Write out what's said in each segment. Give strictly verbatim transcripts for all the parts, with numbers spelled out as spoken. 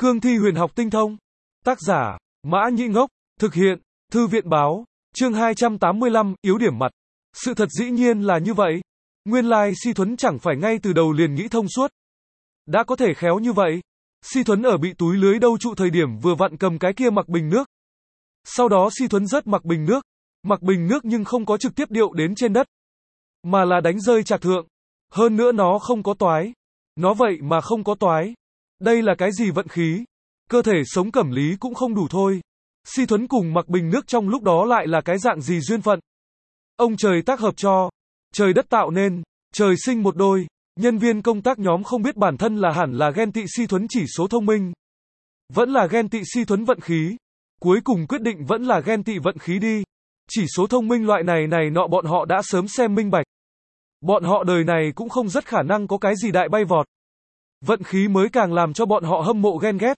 Cương thi huyền học tinh thông. Tác giả, Mã Nhĩ Ngốc. Thực hiện, Thư viện báo. Chương hai trăm tám mươi lăm, yếu điểm mặt. Sự thật dĩ nhiên là như vậy. Nguyên lai Si Thuấn chẳng phải ngay từ đầu liền nghĩ thông suốt. Đã có thể khéo như vậy. Si Thuấn ở bị túi lưới đâu trụ thời điểm vừa vặn cầm cái kia mặc bình nước. Sau đó Si Thuấn rớt mặc bình nước. Mặc bình nước nhưng không có trực tiếp điệu đến trên đất. Mà là đánh rơi trạc thượng. Hơn nữa nó không có toái. Nó vậy mà không có toái. Đây là cái gì vận khí? Cơ thể sống cẩm lý cũng không đủ thôi. Si Thuấn cùng mặc bình nước trong lúc đó lại là cái dạng gì duyên phận? Ông trời tác hợp cho. Trời đất tạo nên. Trời sinh một đôi. Nhân viên công tác nhóm không biết bản thân là hẳn là ghen tị Si Thuấn chỉ số thông minh. Vẫn là ghen tị Si Thuấn vận khí. Cuối cùng quyết định vẫn là ghen tị vận khí đi. Chỉ số thông minh loại này này nọ bọn họ đã sớm xem minh bạch. Bọn họ đời này cũng không rất khả năng có cái gì đại bay vọt. Vận khí mới càng làm cho bọn họ hâm mộ ghen ghét.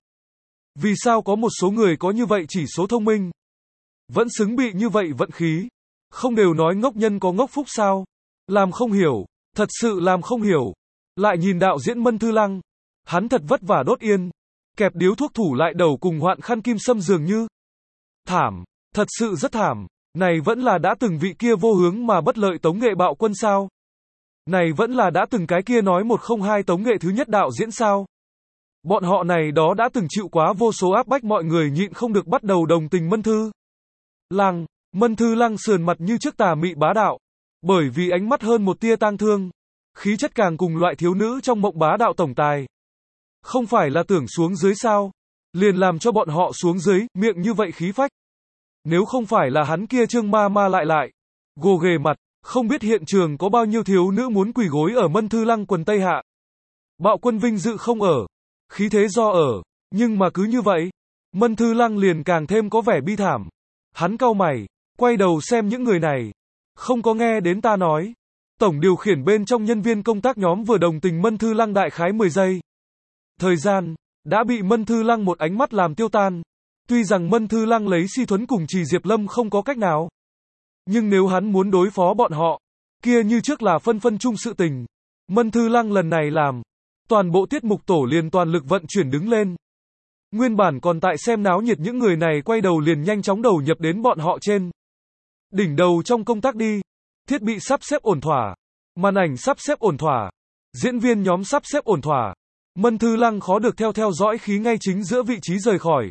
Vì sao có một số người có như vậy chỉ số thông minh? Vẫn xứng bị như vậy vận khí. Không đều nói ngốc nhân có ngốc phúc sao? Làm không hiểu. Thật sự làm không hiểu. Lại nhìn đạo diễn Mân Thư Lăng. Hắn thật vất vả đốt yên. Kẹp điếu thuốc thủ lại đầu cùng hoạn khăn kim sâm dường như. Thảm. Thật sự rất thảm. Này vẫn là đã từng vị kia vô hướng mà bất lợi tống nghệ bạo quân sao? Này vẫn là đã từng cái kia nói một không hai tống nghệ thứ nhất đạo diễn sao? Bọn họ này đó đã từng chịu quá vô số áp bách mọi người nhịn không được bắt đầu đồng tình Mân Thư Lăng. Mân Thư Lăng sườn mặt như trước tà mị bá đạo. Bởi vì ánh mắt hơn một tia tang thương. Khí chất càng cùng loại thiếu nữ trong mộng bá đạo tổng tài. Không phải là tưởng xuống dưới sao? Liền làm cho bọn họ xuống dưới, miệng như vậy khí phách. Nếu không phải là hắn kia trương ma ma lại lại. Gồ ghề mặt, không biết hiện trường có bao nhiêu thiếu nữ muốn quỳ gối ở Mân Thư Lăng quần tây hạ. Bạo quân vinh dự không ở. Khí thế do ở. Nhưng mà cứ như vậy. Mân Thư Lăng liền càng thêm có vẻ bi thảm. Hắn cau mày. Quay đầu xem những người này. Không có nghe đến ta nói. Tổng điều khiển bên trong nhân viên công tác nhóm vừa đồng tình Mân Thư Lăng đại khái mười giây. Thời gian. Đã bị Mân Thư Lăng một ánh mắt làm tiêu tan. Tuy rằng Mân Thư Lăng lấy Si Thuấn cùng Trì Diệp Lâm không có cách nào. Nhưng nếu hắn muốn đối phó bọn họ. Kia như trước là phân phân chung sự tình. Mân Thư Lăng lần này làm. Toàn bộ tiết mục tổ liền toàn lực vận chuyển đứng lên. Nguyên bản còn tại xem náo nhiệt những người này quay đầu liền nhanh chóng đầu nhập đến bọn họ trên. Đỉnh đầu trong công tác đi. Thiết bị sắp xếp ổn thỏa. Màn ảnh sắp xếp ổn thỏa. Diễn viên nhóm sắp xếp ổn thỏa. Mân Thư Lăng khó được theo theo dõi khí ngay chính giữa vị trí rời khỏi.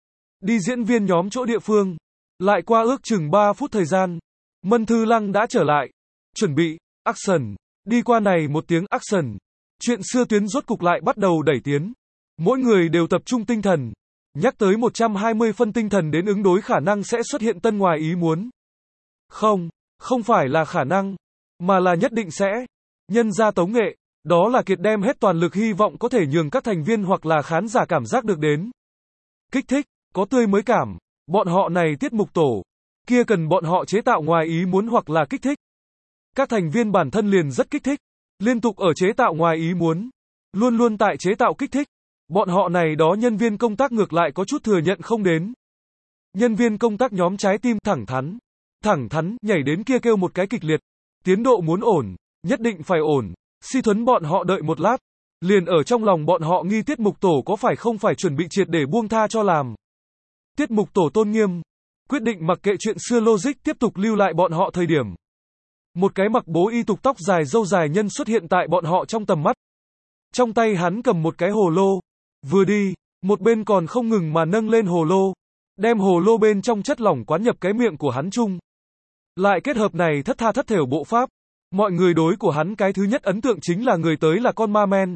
Đi diễn viên nhóm chỗ địa phương. Lại qua ước chừng ba phút thời gian. Mân Thư Lăng đã trở lại. Chuẩn bị, action. Đi qua này một tiếng action. Chuyện xưa tuyến rốt cục lại bắt đầu đẩy tiến. Mỗi người đều tập trung tinh thần. Nhắc tới một trăm hai mươi phân tinh thần đến ứng đối khả năng sẽ xuất hiện tân ngoài ý muốn. Không, không phải là khả năng. Mà là nhất định sẽ. Nhân ra tống nghệ. Đó là kiệt đem hết toàn lực hy vọng có thể nhường các thành viên hoặc là khán giả cảm giác được đến. Kích thích, có tươi mới cảm. Bọn họ này tiết mục tổ. Kia cần bọn họ chế tạo ngoài ý muốn hoặc là kích thích. Các thành viên bản thân liền rất kích thích. Liên tục ở chế tạo ngoài ý muốn. Luôn luôn tại chế tạo kích thích. Bọn họ này đó nhân viên công tác ngược lại có chút thừa nhận không đến. Nhân viên công tác nhóm trái tim thẳng thắn. Thẳng thắn, nhảy đến kia kêu một cái kịch liệt. Tiến độ muốn ổn. Nhất định phải ổn. Si Thuấn bọn họ đợi một lát. Liền ở trong lòng bọn họ nghi tiết mục tổ có phải không phải chuẩn bị triệt để buông tha cho làm. Tiết mục tổ tôn nghiêm. Quyết định mặc kệ chuyện xưa logic tiếp tục lưu lại bọn họ thời điểm. Một cái mặc bố y tục tóc dài râu dài nhân xuất hiện tại bọn họ trong tầm mắt. Trong tay hắn cầm một cái hồ lô. Vừa đi, một bên còn không ngừng mà nâng lên hồ lô. Đem hồ lô bên trong chất lỏng quán nhập cái miệng của hắn chung. Lại kết hợp này thất tha thất thểu bộ pháp. Mọi người đối của hắn cái thứ nhất ấn tượng chính là người tới là con ma men.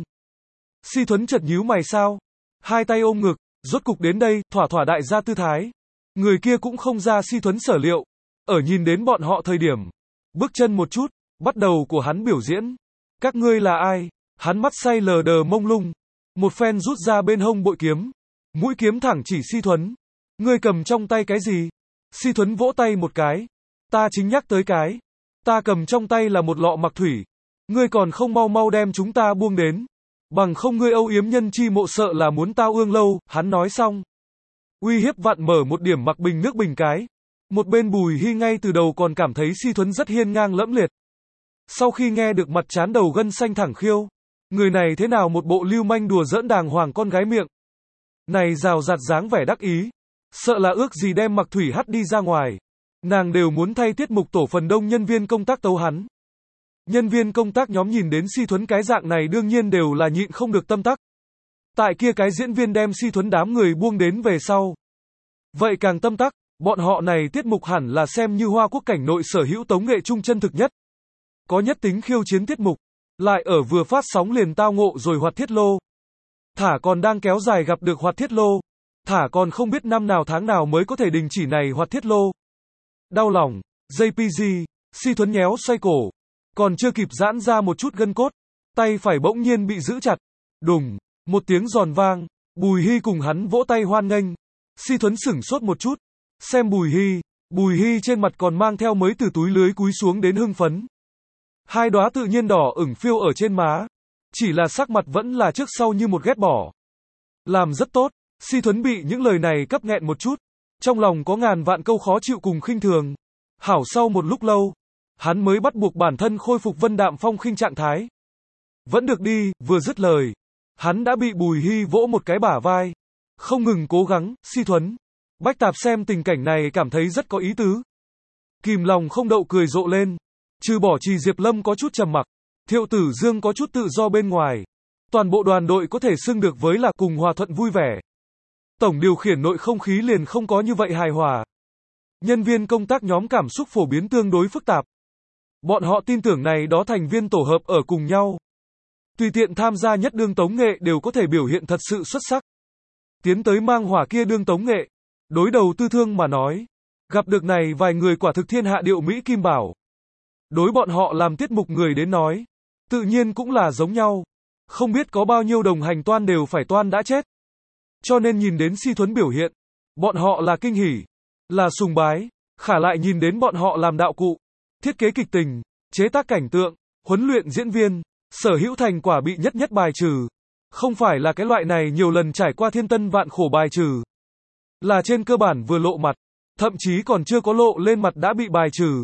Si Thuấn chợt nhíu mày sao. Hai tay ôm ngực, rốt cục đến đây, thỏa thỏa đại gia tư thái. Người kia cũng không ra Si Thuấn sở liệu. Ở nhìn đến bọn họ thời điểm. Bước chân một chút, bắt đầu của hắn biểu diễn. Các ngươi là ai? Hắn mắt say lờ đờ mông lung. Một phen rút ra bên hông bội kiếm. Mũi kiếm thẳng chỉ Si Thuấn. Ngươi cầm trong tay cái gì? Si Thuấn vỗ tay một cái. Ta chính nhắc tới cái. Ta cầm trong tay là một lọ mặc thủy. Ngươi còn không mau mau đem chúng ta buông đến. Bằng không ngươi âu yếm nhân chi mộ sợ là muốn tao ương lâu, hắn nói xong. Uy hiếp vặn mở một điểm mặc bình nước bình cái. Một bên Bùi Hy ngay từ đầu còn cảm thấy Si Thuấn rất hiên ngang lẫm liệt. Sau khi nghe được mặt chán đầu gân xanh thẳng khiêu. Người này thế nào một bộ lưu manh đùa giỡn đàng hoàng con gái miệng. này rào rạt dáng vẻ đắc ý. Sợ là ước gì đem Mặc Thủy hắt đi ra ngoài. Nàng đều muốn thay tiết mục tổ phần đông nhân viên công tác tấu hắn. Nhân viên công tác nhóm nhìn đến Si Thuấn cái dạng này đương nhiên đều là nhịn không được tâm tắc. Tại kia cái diễn viên đem Si Thuấn đám người buông đến về sau. Vậy càng tâm tắc, bọn họ này tiết mục hẳn là xem như Hoa Quốc cảnh nội sở hữu tống nghệ trung chân thực nhất. Có nhất tính khiêu chiến tiết mục, lại ở vừa phát sóng liền tao ngộ rồi Hoạt Thiết Lô. Thả còn đang kéo dài gặp được Hoạt Thiết Lô. Thả còn không biết năm nào tháng nào mới có thể đình chỉ này Hoạt Thiết Lô. Đau lòng, gi pê giê, Si Thuấn nhéo xoay cổ. Còn chưa kịp giãn ra một chút gân cốt, tay phải bỗng nhiên bị giữ chặt. Đùng, một tiếng giòn vang, Bùi Hy cùng hắn vỗ tay hoan nghênh. Si Thuấn sửng sốt một chút, xem Bùi Hy, Bùi Hy trên mặt còn mang theo mới từ túi lưới cúi xuống đến hưng phấn. Hai đóa tự nhiên đỏ ửng phiêu ở trên má, chỉ là sắc mặt vẫn là trước sau như một ghét bỏ. Làm rất tốt, Si Thuấn bị những lời này cấp nghẹn một chút, trong lòng có ngàn vạn câu khó chịu cùng khinh thường. Hảo sau một lúc lâu, hắn mới bắt buộc bản thân khôi phục vân đạm phong khinh trạng thái. Vẫn được đi, vừa dứt lời, hắn đã bị Bùi Hy vỗ một cái bả vai. Không ngừng cố gắng, Si Thuấn. Bách Tạp xem tình cảnh này cảm thấy rất có ý tứ. Kìm lòng không đậu cười rộ lên. Trừ bỏ Trì Diệp Lâm có chút trầm mặc, Thiệu Tử Dương có chút tự do bên ngoài. Toàn bộ đoàn đội có thể xưng được với là cùng hòa thuận vui vẻ. Tổng điều khiển nội không khí liền không có như vậy hài hòa. Nhân viên công tác nhóm cảm xúc phổ biến tương đối phức tạp. Bọn họ tin tưởng này đó thành viên tổ hợp ở cùng nhau. Tùy tiện tham gia nhất đương tống nghệ đều có thể biểu hiện thật sự xuất sắc. Tiến tới mang hỏa kia đương tống nghệ. Đối đầu tư thương mà nói. Gặp được này vài người quả thực thiên hạ điệu Mỹ Kim Bảo. Đối bọn họ làm tiết mục người đến nói. Tự nhiên cũng là giống nhau. Không biết có bao nhiêu đồng hành toan đều phải toan đã chết. Cho nên nhìn đến Si Thuấn biểu hiện. Bọn họ là kinh hỉ. Là sùng bái. Khả lại nhìn đến bọn họ làm đạo cụ. Thiết kế kịch tình. Chế tác cảnh tượng. Huấn luyện diễn viên. Sở hữu thành quả bị nhất nhất bài trừ. Không phải là cái loại này nhiều lần trải qua thiên tân vạn khổ bài trừ. Là trên cơ bản vừa lộ mặt. Thậm chí còn chưa có lộ lên mặt đã bị bài trừ.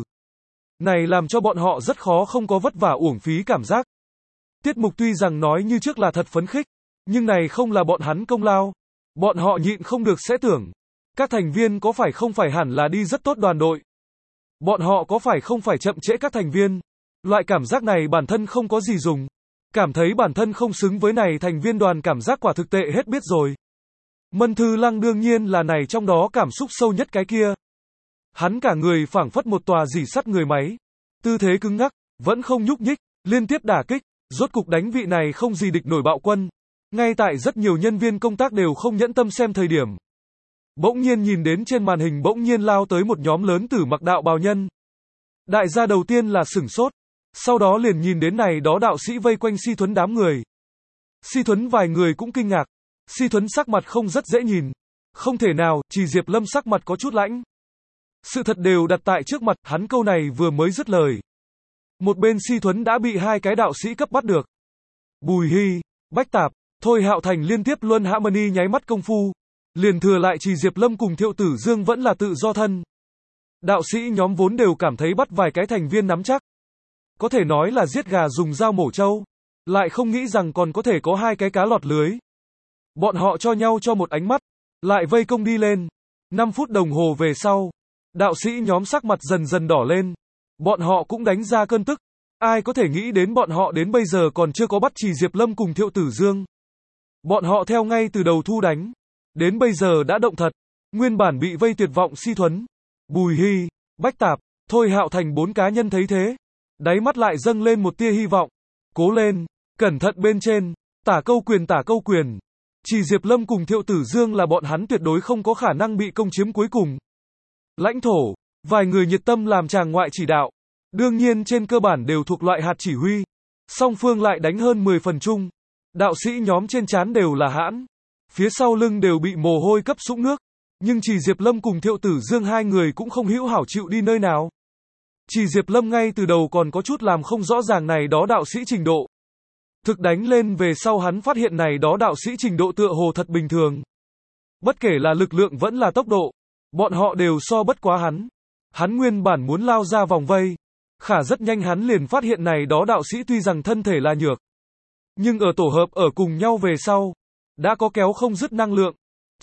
Này làm cho bọn họ rất khó không có vất vả uổng phí cảm giác. Tiết mục tuy rằng nói như trước là thật phấn khích. Nhưng này không là bọn hắn công lao. Bọn họ nhịn không được sẽ tưởng. Các thành viên có phải không phải hẳn là đi rất tốt đoàn đội. Bọn họ có phải không phải chậm trễ các thành viên. Loại cảm giác này bản thân không có gì dùng. Cảm thấy bản thân không xứng với này thành viên đoàn cảm giác quả thực tệ hết biết rồi. Mân Thư Lăng đương nhiên là này trong đó cảm xúc sâu nhất cái kia. Hắn cả người phảng phất một tòa dỉ sắt người máy. Tư thế cứng ngắc, vẫn không nhúc nhích, liên tiếp đả kích, rốt cục đánh vị này không gì địch nổi bạo quân. Ngay tại rất nhiều nhân viên công tác đều không nhẫn tâm xem thời điểm. Bỗng nhiên nhìn đến trên màn hình bỗng nhiên lao tới một nhóm lớn tử mặc đạo bào nhân. Đại gia đầu tiên là sửng sốt. Sau đó liền nhìn đến này đó đạo sĩ vây quanh Si Thuấn đám người. Si Thuấn vài người cũng kinh ngạc. Si Thuấn sắc mặt không rất dễ nhìn. Không thể nào, Trì Diệp Lâm sắc mặt có chút lãnh. Sự thật đều đặt tại trước mặt, hắn câu này vừa mới dứt lời. Một bên Si Thuấn đã bị hai cái đạo sĩ cấp bắt được. Bùi Hy, Bách Tạp, Thôi Hạo Thành liên tiếp luân hãm ni nháy mắt công phu. Liền thừa lại Trì Diệp Lâm cùng Thiệu Tử Dương vẫn là tự do thân. Đạo sĩ nhóm vốn đều cảm thấy bắt vài cái thành viên nắm chắc. Có thể nói là giết gà dùng dao mổ trâu. Lại không nghĩ rằng còn có thể có hai cái cá lọt lưới. Bọn họ cho nhau cho một ánh mắt. Lại vây công đi lên. năm phút đồng hồ về sau. Đạo sĩ nhóm sắc mặt dần dần đỏ lên. Bọn họ cũng đánh ra cơn tức. Ai có thể nghĩ đến bọn họ đến bây giờ còn chưa có bắt Trì Diệp Lâm cùng Thiệu Tử Dương. Bọn họ theo ngay từ đầu thu đánh. Đến bây giờ đã động thật. Nguyên bản bị vây tuyệt vọng Si Thuấn, Bùi Hy, Bách Tạp, Thôi Hạo Thành bốn cá nhân thấy thế. Đáy mắt lại dâng lên một tia hy vọng. Cố lên, cẩn thận bên trên, tả câu quyền tả câu quyền. Trì Diệp Lâm cùng Thiệu Tử Dương là bọn hắn tuyệt đối không có khả năng bị công chiếm cuối cùng. Lãnh thổ, vài người nhiệt tâm làm tràng ngoại chỉ đạo. Đương nhiên trên cơ bản đều thuộc loại hạt chỉ huy. Song phương lại đánh hơn mười phần chung. Đạo sĩ nhóm trên trán đều là hãn. Phía sau lưng đều bị mồ hôi cấp sũng nước. Nhưng Trì Diệp Lâm cùng Thiệu Tử Dương hai người cũng không hữu hảo chịu đi nơi nào. Trì Diệp Lâm ngay từ đầu còn có chút làm không rõ ràng này đó đạo sĩ trình độ. Thực đánh lên về sau hắn phát hiện này đó đạo sĩ trình độ tựa hồ thật bình thường. Bất kể là lực lượng vẫn là tốc độ. Bọn họ đều so bất quá hắn. Hắn nguyên bản muốn lao ra vòng vây. Khả rất nhanh hắn liền phát hiện này đó đạo sĩ tuy rằng thân thể là nhược. Nhưng ở tổ hợp ở cùng nhau về sau. Đã có kéo không dứt năng lượng.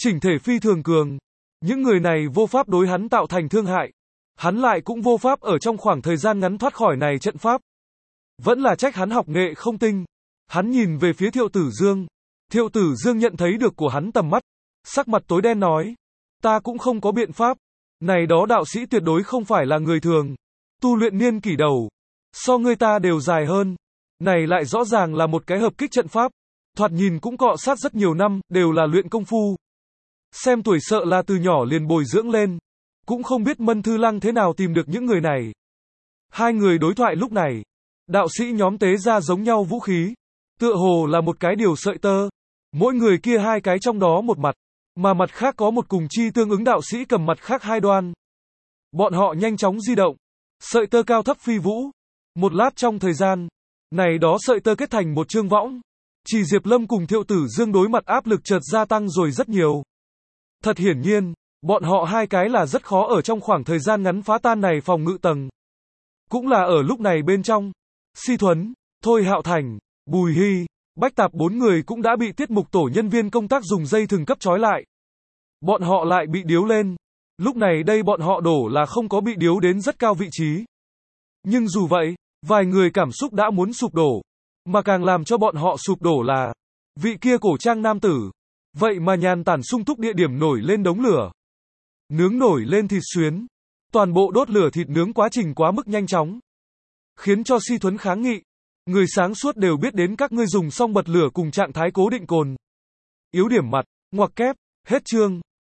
chỉnh thể phi thường cường. Những người này vô pháp đối hắn tạo thành thương hại. Hắn lại cũng vô pháp ở trong khoảng thời gian ngắn thoát khỏi này trận pháp. Vẫn là trách hắn học nghệ không tinh. Hắn nhìn về phía Thiệu Tử Dương. Thiệu Tử Dương nhận thấy được của hắn tầm mắt. Sắc mặt tối đen nói. Ta cũng không có biện pháp. Này đó đạo sĩ tuyệt đối không phải là người thường. Tu luyện niên kỷ đầu. So người ta đều dài hơn. Này lại rõ ràng là một cái hợp kích trận pháp. Thoạt nhìn cũng cọ sát rất nhiều năm, đều là luyện công phu. Xem tuổi sợ là từ nhỏ liền bồi dưỡng lên. Cũng không biết Mân Thư Lăng thế nào tìm được những người này. Hai người đối thoại lúc này. Đạo sĩ nhóm tế ra giống nhau vũ khí. Tựa hồ là một cái điều sợi tơ. Mỗi người kia hai cái trong đó một mặt. Mà mặt khác có một cùng chi tương ứng đạo sĩ cầm mặt khác hai đoan. Bọn họ nhanh chóng di động. Sợi tơ cao thấp phi vũ. Một lát trong thời gian. Này đó sợi tơ kết thành một chương võng. Chỉ Diệp Lâm cùng Thiệu Tử Dương đối mặt áp lực chợt gia tăng rồi rất nhiều. Thật hiển nhiên, bọn họ hai cái là rất khó ở trong khoảng thời gian ngắn phá tan này phòng ngự tầng. Cũng là ở lúc này bên trong. Si Thuấn, Thôi Hạo Thành, Bùi Hy, Bách Tạp bốn người cũng đã bị tiết mục tổ nhân viên công tác dùng dây thừng cấp trói lại. Bọn họ lại bị điếu lên. Lúc này đây bọn họ đổ là không có bị điếu đến rất cao vị trí. Nhưng dù vậy, vài người cảm xúc đã muốn sụp đổ. Mà càng làm cho bọn họ sụp đổ là vị kia cổ trang nam tử. Vậy mà nhàn tản sung túc địa điểm nổi lên đống lửa. Nướng nổi lên thịt xuyến. Toàn bộ đốt lửa thịt nướng quá trình quá mức nhanh chóng. Khiến cho Si Thuấn kháng nghị. Người sáng suốt đều biết đến các ngươi dùng xong bật lửa cùng trạng thái cố định cồn. Yếu điểm mặt, ngoặc kép, hết chương.